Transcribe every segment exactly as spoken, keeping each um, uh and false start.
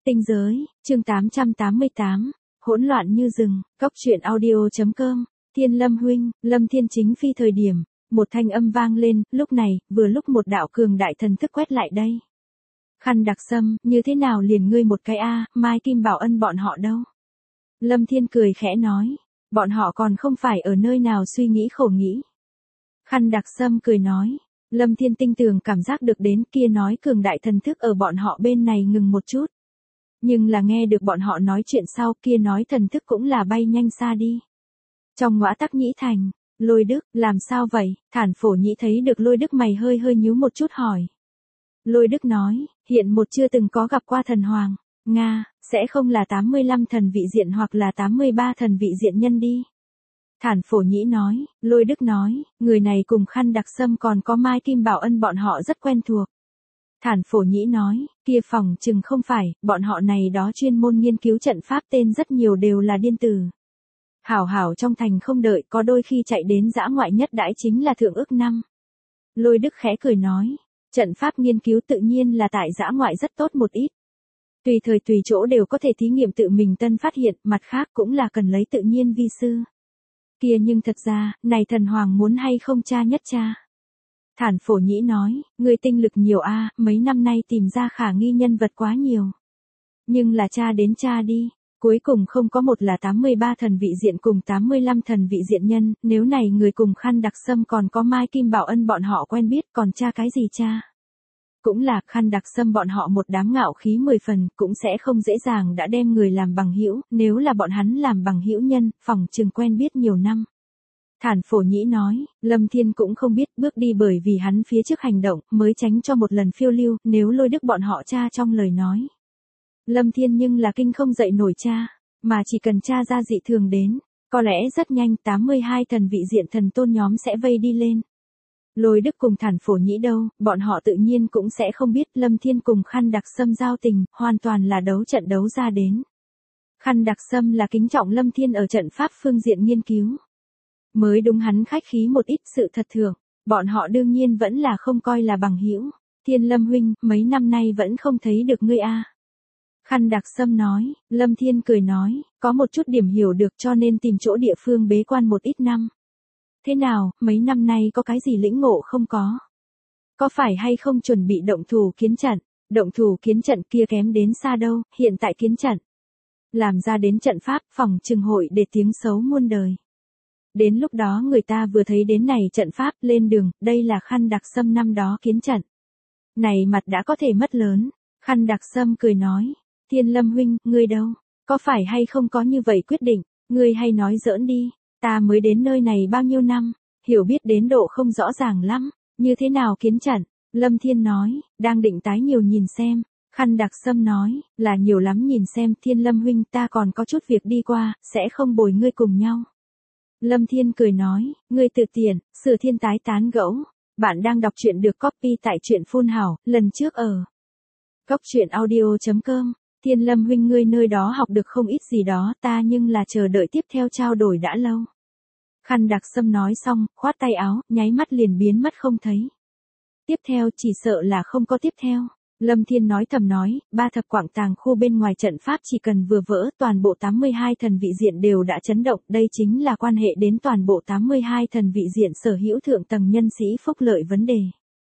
Tinh giới, chương tám trăm tám mươi tám, hỗn loạn như rừng, cốc truyện audio.com, Thiên Lâm huynh, Lâm Thiên chính phi thời điểm, một thanh âm vang lên, lúc này, vừa lúc một đạo cường đại thần thức quét lại đây. Khăn đặc sâm, như thế nào liền ngươi một cái a, Mai Kim Bảo Ân bọn họ đâu? Lâm Thiên cười khẽ nói, bọn họ còn không phải ở nơi nào suy nghĩ khổ nghĩ. Khăn đặc sâm cười nói, Lâm Thiên tinh tường cảm giác được đến kia nói cường đại thần thức ở bọn họ bên này ngừng một chút. Nhưng là nghe được bọn họ nói chuyện sau kia nói thần thức cũng là bay nhanh xa đi. Trong ngõa tắc nhĩ thành, Lôi Đức, làm sao vậy? Thản Phổ Nhĩ thấy được Lôi Đức mày hơi hơi nhíu một chút hỏi. Lôi Đức nói, hiện một chưa từng có gặp qua thần hoàng, Nga, sẽ không là tám mươi lăm thần vị diện hoặc là tám mươi ba thần vị diện nhân đi. Thản Phổ Nhĩ nói, Lôi Đức nói, người này cùng Khăn đặc sâm còn có Mai Kim Bảo Ân bọn họ rất quen thuộc. Thản Phổ Nhĩ nói, kia phòng chừng không phải, bọn họ này đó chuyên môn nghiên cứu trận pháp tên rất nhiều đều là điên tử. Hảo hảo trong thành không đợi, có đôi khi chạy đến dã ngoại nhất đãi chính là thượng ước năm. Lôi Đức khẽ cười nói, trận pháp nghiên cứu tự nhiên là tại dã ngoại rất tốt một ít. Tùy thời tùy chỗ đều có thể thí nghiệm tự mình tân phát hiện, mặt khác cũng là cần lấy tự nhiên vi sư. Kia nhưng thật ra, này thần hoàng muốn hay không cha nhất cha. Thản Phổ Nhĩ nói, người tinh lực nhiều a, mấy năm nay tìm ra khả nghi nhân vật quá nhiều. Nhưng là cha đến cha đi, cuối cùng không có một là tám mươi ba thần vị diện cùng tám mươi lăm thần vị diện nhân, nếu này người cùng Khăn đặc sâm còn có Mai Kim Bảo Ân bọn họ quen biết còn cha cái gì cha. Cũng là Khăn đặc sâm bọn họ một đám ngạo khí mười phần, cũng sẽ không dễ dàng đã đem người làm bằng hữu, nếu là bọn hắn làm bằng hữu nhân, phòng chừng quen biết nhiều năm. Thản Phổ Nhĩ nói, Lâm Thiên cũng không biết bước đi bởi vì hắn phía trước hành động mới tránh cho một lần phiêu lưu, nếu Lôi Đức bọn họ cha trong lời nói. Lâm Thiên nhưng là kinh không dậy nổi cha, mà chỉ cần cha ra dị thường đến, có lẽ rất nhanh tám mươi hai thần vị diện thần tôn nhóm sẽ vây đi lên. Lôi Đức cùng Thản Phổ Nhĩ đâu, bọn họ tự nhiên cũng sẽ không biết Lâm Thiên cùng Khăn đặc sâm giao tình, hoàn toàn là đấu trận đấu ra đến. Khăn đặc sâm là kính trọng Lâm Thiên ở trận pháp phương diện nghiên cứu. Mới đúng hắn khách khí một ít sự thật thường, bọn họ đương nhiên vẫn là không coi là bằng hữu. Thiên Lâm huynh, mấy năm nay vẫn không thấy được ngươi a. Khăn đặc sâm nói, Lâm Thiên cười nói, có một chút điểm hiểu được cho nên tìm chỗ địa phương bế quan một ít năm. Thế nào, mấy năm nay có cái gì lĩnh ngộ không có? Có phải hay không chuẩn bị động thủ kiến trận? Động thủ kiến trận kia kém đến xa đâu, hiện tại kiến trận. Làm ra đến trận pháp phòng trừng hội để tiếng xấu muôn đời. Đến lúc đó người ta vừa thấy đến này trận pháp lên đường, đây là Khăn đặc sâm năm đó kiến trận. Này mặt đã có thể mất lớn. Khăn đặc sâm cười nói, Thiên Lâm huynh, ngươi đâu? Có phải hay không có như vậy quyết định? Ngươi hay nói giỡn đi, ta mới đến nơi này bao nhiêu năm, hiểu biết đến độ không rõ ràng lắm, như thế nào kiến trận? Lâm Thiên nói, đang định tái nhiều nhìn xem. Khăn đặc sâm nói, là nhiều lắm nhìn xem. Thiên Lâm huynh, ta còn có chút việc đi qua, sẽ không bồi ngươi cùng nhau. Lâm Thiên cười nói, ngươi tự tiện, Sử Thiên tái tán gẫu. Bạn đang đọc truyện được copy tại truyện Phun Hảo, lần trước ở cốc truyện audio.com. Thiên Lâm huynh, ngươi nơi đó học được không ít gì đó, ta nhưng là chờ đợi tiếp theo trao đổi đã lâu. Khăn đặc sâm nói xong, khoát tay áo, nháy mắt liền biến mất không thấy. Tiếp theo chỉ sợ là không có tiếp theo. Lâm Thiên nói thầm nói, ba thập quảng tàng khu bên ngoài trận pháp chỉ cần vừa vỡ toàn bộ tám mươi hai thần vị diện đều đã chấn động, đây chính là quan hệ đến toàn bộ tám mươi hai thần vị diện sở hữu thượng tầng nhân sĩ phúc lợi vấn đề.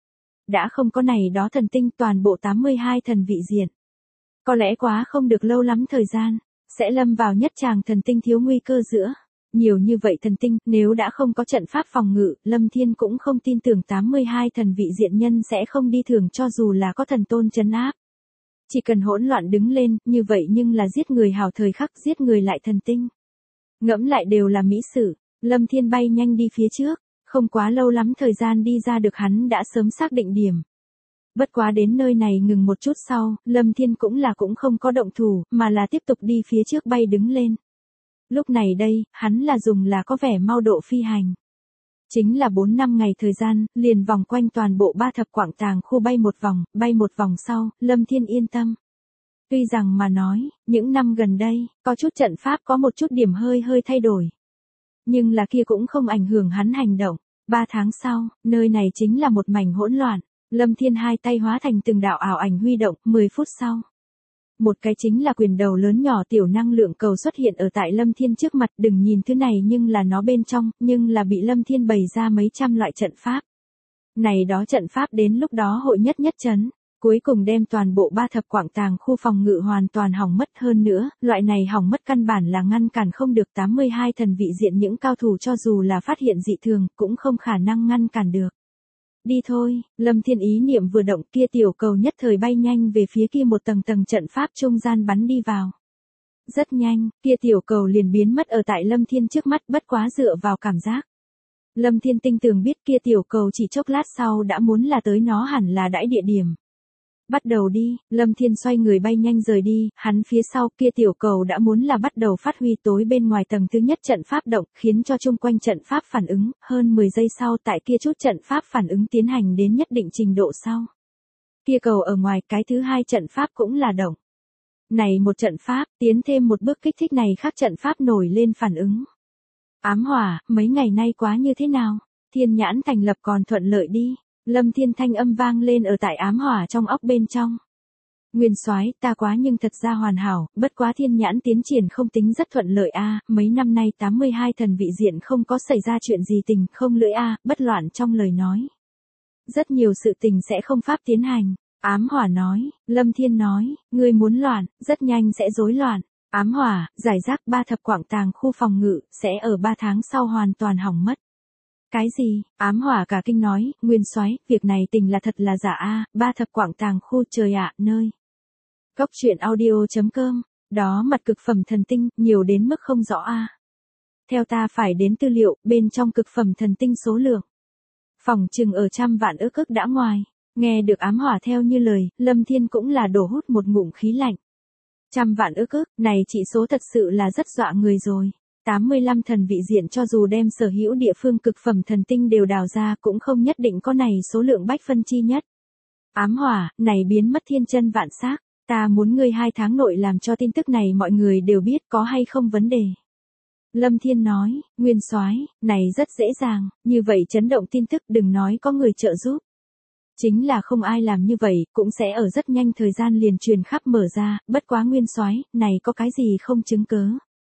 Đã không có này đó thần tinh toàn bộ tám mươi hai thần vị diện. Có lẽ quá không được lâu lắm thời gian, sẽ lâm vào nhất tràng thần tinh thiếu nguy cơ giữa. Nhiều như vậy thần tinh, nếu đã không có trận pháp phòng ngự, Lâm Thiên cũng không tin tưởng tám mươi hai thần vị diện nhân sẽ không đi thường cho dù là có thần tôn trấn áp. Chỉ cần hỗn loạn đứng lên, như vậy nhưng là giết người hào thời khắc, giết người lại thần tinh. Ngẫm lại đều là mỹ sự, Lâm Thiên bay nhanh đi phía trước, không quá lâu lắm thời gian đi ra được hắn đã sớm xác định điểm. Bất quá đến nơi này ngừng một chút sau, Lâm Thiên cũng là cũng không có động thủ, mà là tiếp tục đi phía trước bay đứng lên. Lúc này đây, hắn là dùng là có vẻ mau độ phi hành. Chính là bốn năm ngày thời gian, liền vòng quanh toàn bộ ba thập quảng tàng khu bay một vòng, bay một vòng sau, Lâm Thiên yên tâm. Tuy rằng mà nói, những năm gần đây, có chút trận pháp có một chút điểm hơi hơi thay đổi. Nhưng là kia cũng không ảnh hưởng hắn hành động. Ba tháng sau, nơi này chính là một mảnh hỗn loạn. Lâm Thiên hai tay hóa thành từng đạo ảo ảnh huy động, mười phút sau. Một cái chính là quyền đầu lớn nhỏ tiểu năng lượng cầu xuất hiện ở tại Lâm Thiên trước mặt, đừng nhìn thứ này nhưng là nó bên trong, nhưng là bị Lâm Thiên bày ra mấy trăm loại trận pháp. Này đó trận pháp đến lúc đó hội nhất nhất chấn, cuối cùng đem toàn bộ ba thập quảng tàng khu phòng ngự hoàn toàn hỏng mất. Hơn nữa, loại này hỏng mất căn bản là ngăn cản không được tám mươi hai thần vị diện những cao thủ cho dù là phát hiện dị thường, cũng không khả năng ngăn cản được. Đi thôi, Lâm Thiên ý niệm vừa động, kia tiểu cầu nhất thời bay nhanh về phía kia một tầng tầng trận pháp trung gian bắn đi vào. Rất nhanh, kia tiểu cầu liền biến mất ở tại Lâm Thiên trước mắt, bất quá dựa vào cảm giác. Lâm Thiên tinh tường biết kia tiểu cầu chỉ chốc lát sau đã muốn là tới nó hẳn là đãi địa điểm. Bắt đầu đi, Lâm Thiên xoay người bay nhanh rời đi, hắn phía sau kia tiểu cầu đã muốn là bắt đầu phát huy tối bên ngoài tầng thứ nhất trận pháp động, khiến cho chung quanh trận pháp phản ứng, hơn mười giây sau tại kia chút trận pháp phản ứng tiến hành đến nhất định trình độ sau. Kia cầu ở ngoài cái thứ hai trận pháp cũng là động. Này một trận pháp, tiến thêm một bước kích thích này khác trận pháp nổi lên phản ứng. Ám hỏa, mấy ngày nay quá như thế nào? Thiên nhãn thành lập còn thuận lợi đi. Lâm Thiên thanh âm vang lên ở tại ám hỏa trong óc bên trong. Nguyên soái, ta quá nhưng thật ra hoàn hảo, bất quá thiên nhãn tiến triển không tính rất thuận lợi a, mấy năm nay tám mươi hai thần vị diện không có xảy ra chuyện gì tình không lưỡi a, bất loạn trong lời nói. Rất nhiều sự tình sẽ không pháp tiến hành. Ám hỏa nói, Lâm Thiên nói, ngươi muốn loạn, rất nhanh sẽ rối loạn. Ám hỏa, giải rác ba thập quảng tàng khu phòng ngự, sẽ ở ba tháng sau hoàn toàn hỏng mất. Cái gì? Ám hỏa cả kinh nói, Nguyên soái, việc này tình là thật là giả a, ba thập quảng tàng khu trời ạ, nơi. Góc truyện audio chấm com, đó mặt cực phẩm thần tinh, nhiều đến mức không rõ a. Theo ta phải đến tư liệu, bên trong cực phẩm thần tinh số lượng. Phòng chừng ở trăm vạn ước ức đã ngoài. Nghe được ám hỏa theo như lời, Lâm Thiên cũng là đổ hút một ngụm khí lạnh. Trăm vạn ước ức, này chỉ số thật sự là rất dọa người rồi. tám mươi lăm thần vị diện cho dù đem sở hữu địa phương cực phẩm thần tinh đều đào ra cũng không nhất định có này số lượng bách phân chi nhất. Ám hỏa, này biến mất thiên chân vạn xác, ta muốn ngươi hai tháng nội làm cho tin tức này mọi người đều biết có hay không vấn đề. Lâm Thiên nói, Nguyên soái, này rất dễ dàng, như vậy chấn động tin tức đừng nói có người trợ giúp. Chính là không ai làm như vậy, cũng sẽ ở rất nhanh thời gian liền truyền khắp mở ra, bất quá Nguyên soái, này có cái gì không chứng cớ.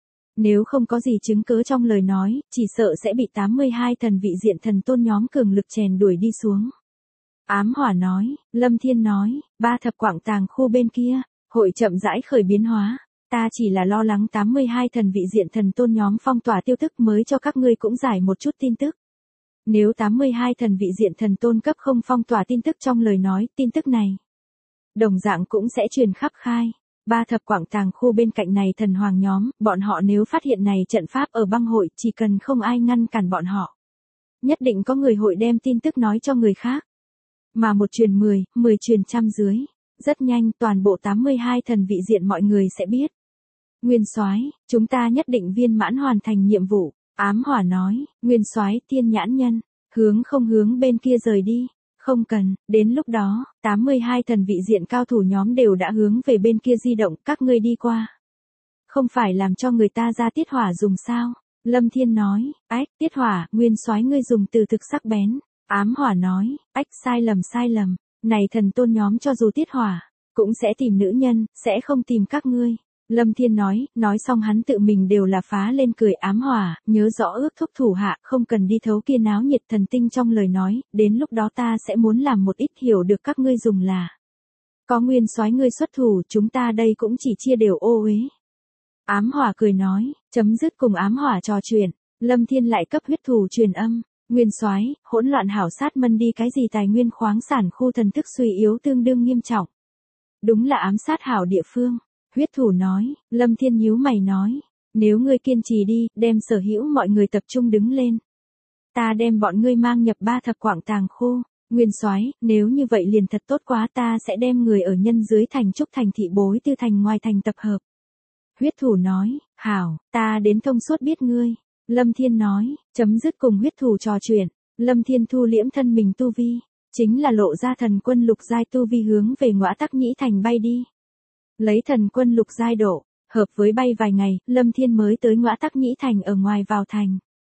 Nếu không có gì chứng cớ trong lời nói, chỉ sợ sẽ bị tám mươi hai thần vị diện thần tôn nhóm cường lực chèn đuổi đi xuống. Ám hỏa nói, Lâm Thiên nói, ba thập quảng tàng khu bên kia, hội chậm rãi khởi biến hóa, ta chỉ là lo lắng tám mươi hai thần vị diện thần tôn nhóm phong tỏa tiêu tức mới cho các ngươi cũng giải một chút tin tức. Nếu tám mươi hai thần vị diện thần tôn cấp không phong tỏa tin tức trong lời nói, tin tức này đồng dạng cũng sẽ truyền khắp khai. Ba thập quảng tàng khu bên cạnh này thần hoàng nhóm, bọn họ nếu phát hiện này trận pháp ở băng hội, chỉ cần không ai ngăn cản bọn họ. Nhất định có người hội đem tin tức nói cho người khác. Mà một truyền mười, mười truyền trăm dưới. Rất nhanh toàn bộ tám mươi hai thần vị diện mọi người sẽ biết. Nguyên soái, chúng ta nhất định viên mãn hoàn thành nhiệm vụ. Ám hỏa nói, Nguyên soái, thiên nhãn nhân, hướng không hướng bên kia rời đi. Không cần, đến lúc đó, tám mươi hai thần vị diện cao thủ nhóm đều đã hướng về bên kia di động, các ngươi đi qua. Không phải làm cho người ta ra tiết hỏa dùng sao? Lâm Thiên nói, ách, tiết hỏa, Nguyên soái ngươi dùng từ thực sắc bén. Ám hỏa nói, ách, sai lầm sai lầm, này thần tôn nhóm cho dù tiết hỏa, cũng sẽ tìm nữ nhân, sẽ không tìm các ngươi. Lâm Thiên nói, nói xong hắn tự mình đều là phá lên cười. Ám hỏa, nhớ rõ ước thúc thủ hạ, không cần đi thấu kia náo nhiệt thần tinh trong lời nói, đến lúc đó ta sẽ muốn làm một ít hiểu được các ngươi dùng là. Có Nguyên soái ngươi xuất thủ, chúng ta đây cũng chỉ chia đều ô uế. Ám hỏa cười nói, chấm dứt cùng ám hỏa trò chuyện, Lâm Thiên lại cấp huyết thủ truyền âm, Nguyên soái, hỗn loạn hảo sát mân đi cái gì tài nguyên khoáng sản khu thần thức suy yếu tương đương nghiêm trọng. Đúng là ám sát hảo địa phương. Huyết thủ nói, Lâm Thiên nhíu mày nói, nếu ngươi kiên trì đi, đem sở hữu mọi người tập trung đứng lên. Ta đem bọn ngươi mang nhập ba thập quảng tàng khu, Nguyên soái, nếu như vậy liền thật tốt quá, ta sẽ đem người ở nhân dưới thành trúc thành thị bối tư thành ngoài thành tập hợp. Huyết thủ nói, hảo, ta đến thông suốt biết ngươi. Lâm Thiên nói, chấm dứt cùng huyết thủ trò chuyện, Lâm Thiên thu liễm thân mình tu vi, chính là lộ ra thần quân lục giai tu vi hướng về Ngõa Tắc Nhĩ thành bay đi. Lấy thần quân lục giai độ, hợp với bay vài ngày, Lâm Thiên mới tới Ngõa Tắc Nhĩ thành ở ngoài vào thành.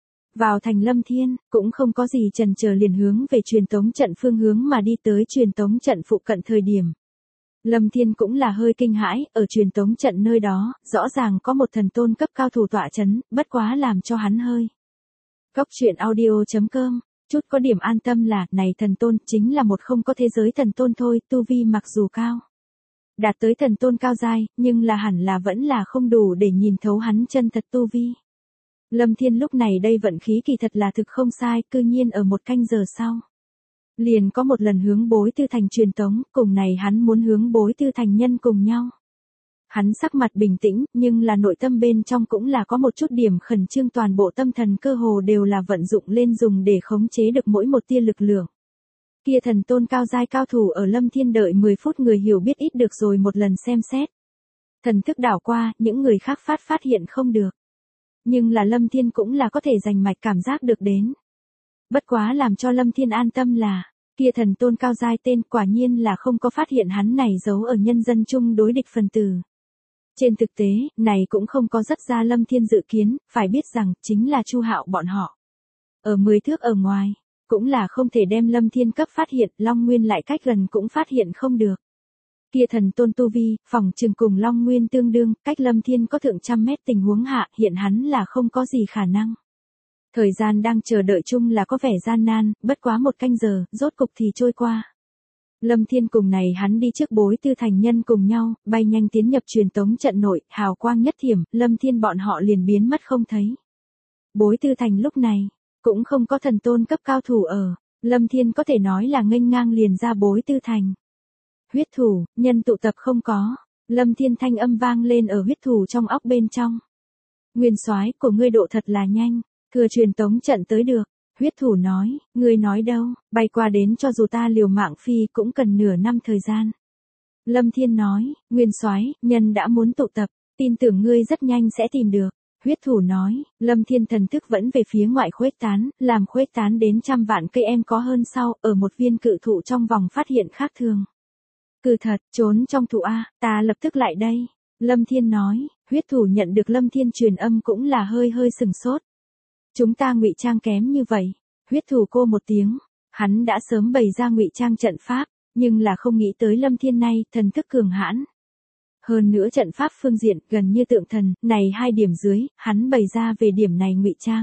Vào thành Lâm Thiên, cũng không có gì chần chờ liền hướng về truyền tống trận phương hướng mà đi tới truyền tống trận phụ cận thời điểm. Lâm Thiên cũng là hơi kinh hãi, ở truyền tống trận nơi đó, rõ ràng có một thần tôn cấp cao thủ tọa chấn, bất quá làm cho hắn hơi. Góc truyện audio.com, chút có điểm an tâm là, này thần tôn, chính là một không có thế giới thần tôn thôi, tu vi mặc dù cao. Đạt tới thần tôn cao giai, nhưng là hẳn là vẫn là không đủ để nhìn thấu hắn chân thật tu vi. Lâm Thiên lúc này đây vận khí kỳ thật là thực không sai, cư nhiên ở một canh giờ sau. Liền có một lần hướng Bối Tư Thành truyền tống, cùng này hắn muốn hướng Bối Tư Thành nhân cùng nhau. Hắn sắc mặt bình tĩnh, nhưng là nội tâm bên trong cũng là có một chút điểm khẩn trương, toàn bộ tâm thần cơ hồ đều là vận dụng lên dùng để khống chế được mỗi một tia lực lượng. Kia thần tôn cao giai cao thủ ở Lâm Thiên đợi mười phút người hiểu biết ít được rồi một lần xem xét. Thần thức đảo qua, những người khác phát phát hiện không được. Nhưng là Lâm Thiên cũng là có thể giành mạch cảm giác được đến. Bất quá làm cho Lâm Thiên an tâm là, kia thần tôn cao giai tên quả nhiên là không có phát hiện hắn này giấu ở nhân dân chung đối địch phần tử. Trên thực tế, này cũng không có rất ra Lâm Thiên dự kiến, phải biết rằng, chính là Chu Hạo bọn họ. Ở mười thước ở ngoài, cũng là không thể đem Lâm Thiên cấp phát hiện, Long Nguyên lại cách gần cũng phát hiện không được. Kia thần tôn tu vi, phòng trường cùng Long Nguyên tương đương, cách Lâm Thiên có thượng trăm mét tình huống hạ, hiện hắn là không có gì khả năng. Thời gian đang chờ đợi chung là có vẻ gian nan, bất quá một canh giờ, rốt cục thì trôi qua. Lâm Thiên cùng này hắn đi trước Bối Tư Thành nhân cùng nhau, bay nhanh tiến nhập truyền tống trận nội, hào quang nhất thiểm, Lâm Thiên bọn họ liền biến mất không thấy. Bối Tư Thành lúc này, cũng không có thần tôn cấp cao thủ ở, Lâm Thiên có thể nói là nghênh ngang liền ra Bối Tư Thành. Huyết thủ, nhân tụ tập không có, Lâm Thiên thanh âm vang lên ở huyết thủ trong óc bên trong. Nguyên soái của ngươi độ thật là nhanh, thừa truyền tống trận tới được. Huyết thủ nói, ngươi nói đâu, bay qua đến cho dù ta liều mạng phi cũng cần nửa năm thời gian. Lâm Thiên nói, Nguyên soái, nhân đã muốn tụ tập, tin tưởng ngươi rất nhanh sẽ tìm được. Huyết thủ nói, Lâm Thiên thần thức vẫn về phía ngoại khuếch tán, làm khuếch tán đến trăm vạn cây em có hơn sau, ở một viên cự thụ trong vòng phát hiện khác thường. Cự thật, trốn trong thụ A, ta lập tức lại đây. Lâm Thiên nói, huyết thủ nhận được Lâm Thiên truyền âm cũng là hơi hơi sừng sốt. Chúng ta ngụy trang kém như vậy. Huyết thủ cô một tiếng, hắn đã sớm bày ra ngụy trang trận pháp, nhưng là không nghĩ tới Lâm Thiên nay thần thức cường hãn. Hơn nữa trận pháp phương diện gần như tượng thần, này hai điểm dưới, hắn bày ra về điểm này ngụy trang.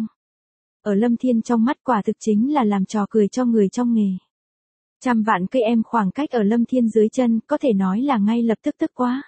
Ở Lâm Thiên trong mắt quả thực chính là làm trò cười cho người trong nghề. Trăm vạn cây em khoảng cách ở Lâm Thiên dưới chân, có thể nói là ngay lập tức tức quá.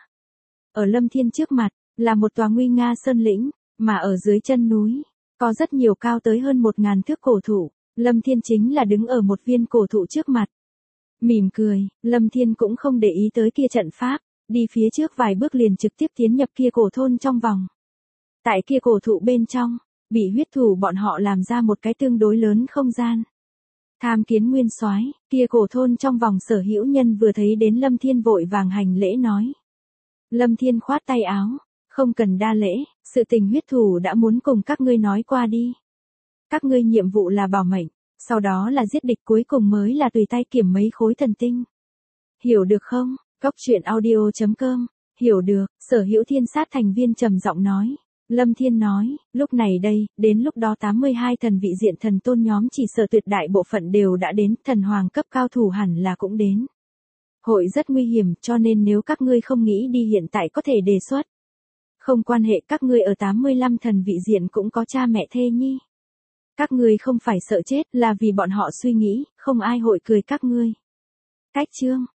Ở Lâm Thiên trước mặt, là một tòa nguy nga sơn lĩnh, mà ở dưới chân núi, có rất nhiều cao tới hơn một ngàn thước cổ thụ, Lâm Thiên chính là đứng ở một viên cổ thụ trước mặt. Mỉm cười, Lâm Thiên cũng không để ý tới kia trận pháp, đi phía trước vài bước liền trực tiếp tiến nhập kia cổ thôn trong vòng. Tại kia cổ thụ bên trong, bị huyết thủ bọn họ làm ra một cái tương đối lớn không gian. Tham kiến nguyên soái, kia cổ thôn trong vòng sở hữu nhân vừa thấy đến Lâm Thiên vội vàng hành lễ nói. Lâm Thiên khoát tay áo, không cần đa lễ, sự tình huyết thủ đã muốn cùng các ngươi nói qua đi. Các ngươi nhiệm vụ là bảo mệnh, sau đó là giết địch, cuối cùng mới là tùy tay kiểm mấy khối thần tinh. Hiểu được không? Góc truyện audio.com, hiểu được, sở hữu thiên sát thành viên trầm giọng nói. Lâm Thiên nói, lúc này đây, đến lúc đó tám mươi hai thần vị diện thần tôn nhóm chỉ sợ tuyệt đại bộ phận đều đã đến, thần hoàng cấp cao thủ hẳn là cũng đến. Hội rất nguy hiểm, cho nên nếu các ngươi không nghĩ đi hiện tại có thể đề xuất. Không quan hệ, các ngươi ở tám mươi lăm thần vị diện cũng có cha mẹ thê nhi. Các ngươi không phải sợ chết, là vì bọn họ suy nghĩ, không ai hội cười các ngươi. Cách chương